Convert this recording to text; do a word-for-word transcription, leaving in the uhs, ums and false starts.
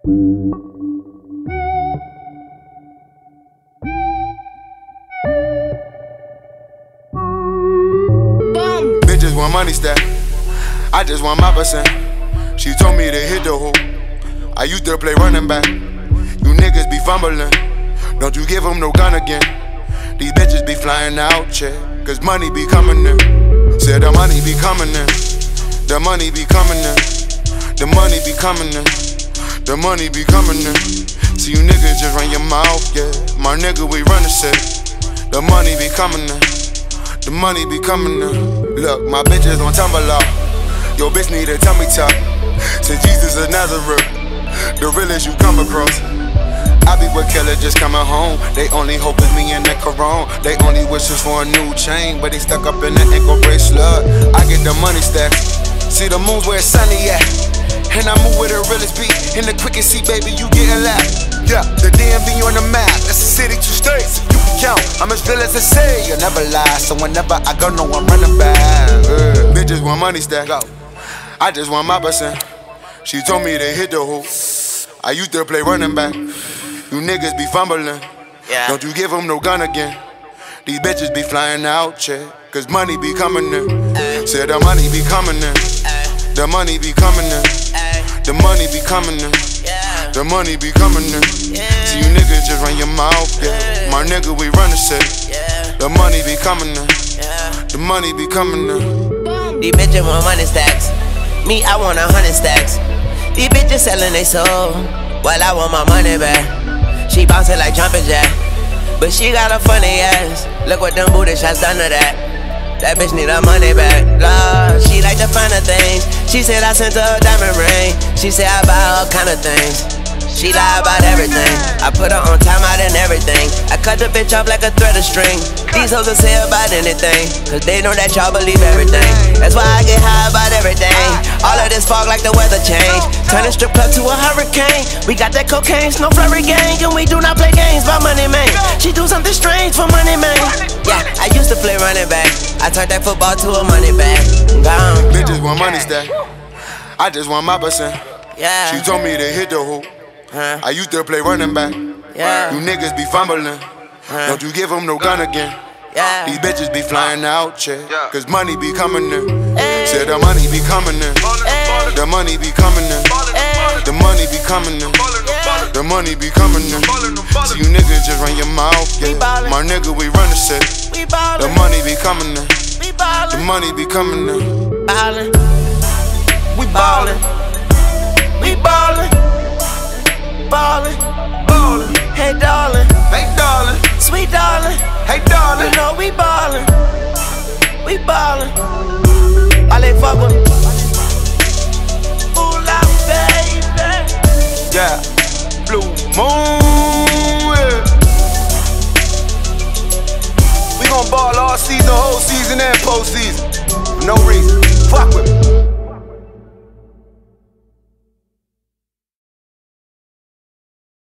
Bitches want money stack, I just want my percent. She told me to hit the hoop, I used to play running back. You niggas be fumbling, don't you give them no gun again. These bitches be flying out, yeah, cause money be coming in. Said the money be coming in, the money be coming in, the money be coming in, the money be coming in. See you niggas just run your mouth, yeah, my nigga we run the shit. The money be coming in, the money be coming in. Look, my bitches on tumble off, your bitch need a tummy tuck. Since Jesus of Nazareth, the realest you come across. I be with killer just coming home. They only hope is me and that Corona. They only wishes for a new chain, but they stuck up in the ankle bracelet. I get the money stacks, see the moon's where it's sunny at. And I move with the realest beat, in the quickest seat, baby, you getting lapped. Yeah, the D M V on the map, that's a city, two states. You can count, I'm as real as I say. You'll never lie, so whenever I go, no, I'm running back. uh, Bitches want money stack, I just want my percent. She told me to hit the hoop, I used to play running back. You niggas be fumbling, yeah. Don't you give them no gun again. These bitches be flying out, yeah, cause money be coming in. Ay. Said the money be coming in, ay. The money be coming in, ay. The money be coming in, yeah. The money be coming in, yeah. See you niggas just run your mouth, yeah, yeah. My nigga we run the shit, yeah. The money be coming in, yeah. The money be coming in. These bitches want money stacks, me I want a hundred stacks. These bitches selling they soul, well I want my money back. She bouncing like jumping jack, but she got a funny ass. Look what them booty shots done to that. That bitch need her money back. Lord, she like the finer things. She said I sent her a diamond ring. She said I buy all kind of things. She lie about everything. I put her on time out and everything. I cut the bitch off like a thread of string. These hoes will say about anything, cause they know that y'all believe everything. That's why I get high about everything. All of this fog like the weather change. Turn the strip club to a hurricane. We got that cocaine, snow flurry gang. And we do not play games by money, man. She do something strange for money, man. Yeah, I used to play running back. I turned that football to a money bag. Gone. Bitches want money stack, I just want my percent. Yeah. She told me to hit the hoop, huh? I used to play running back. Yeah. You niggas be fumbling, huh? Don't you give them no gun again. Yeah. These bitches be flying out, yeah, cause money be coming in. Ay. Said the money be coming in, ay. The money be coming in, ay. The money be coming in, yeah. The money be coming in. See you niggas just run your mouth, yeah. My nigga we run the shit. The money be coming in, the money be coming in. Ballin', we ballin', we ballin', ballin', ballin'. Hey darling, hey darling, sweet darling, hey darling. You know we ballin', we ballin'. All they fuck with me. Fool out, baby. Yeah, blue moon. Yeah. We gon' ball all season, whole season and postseason. For no reason. Fuck with me.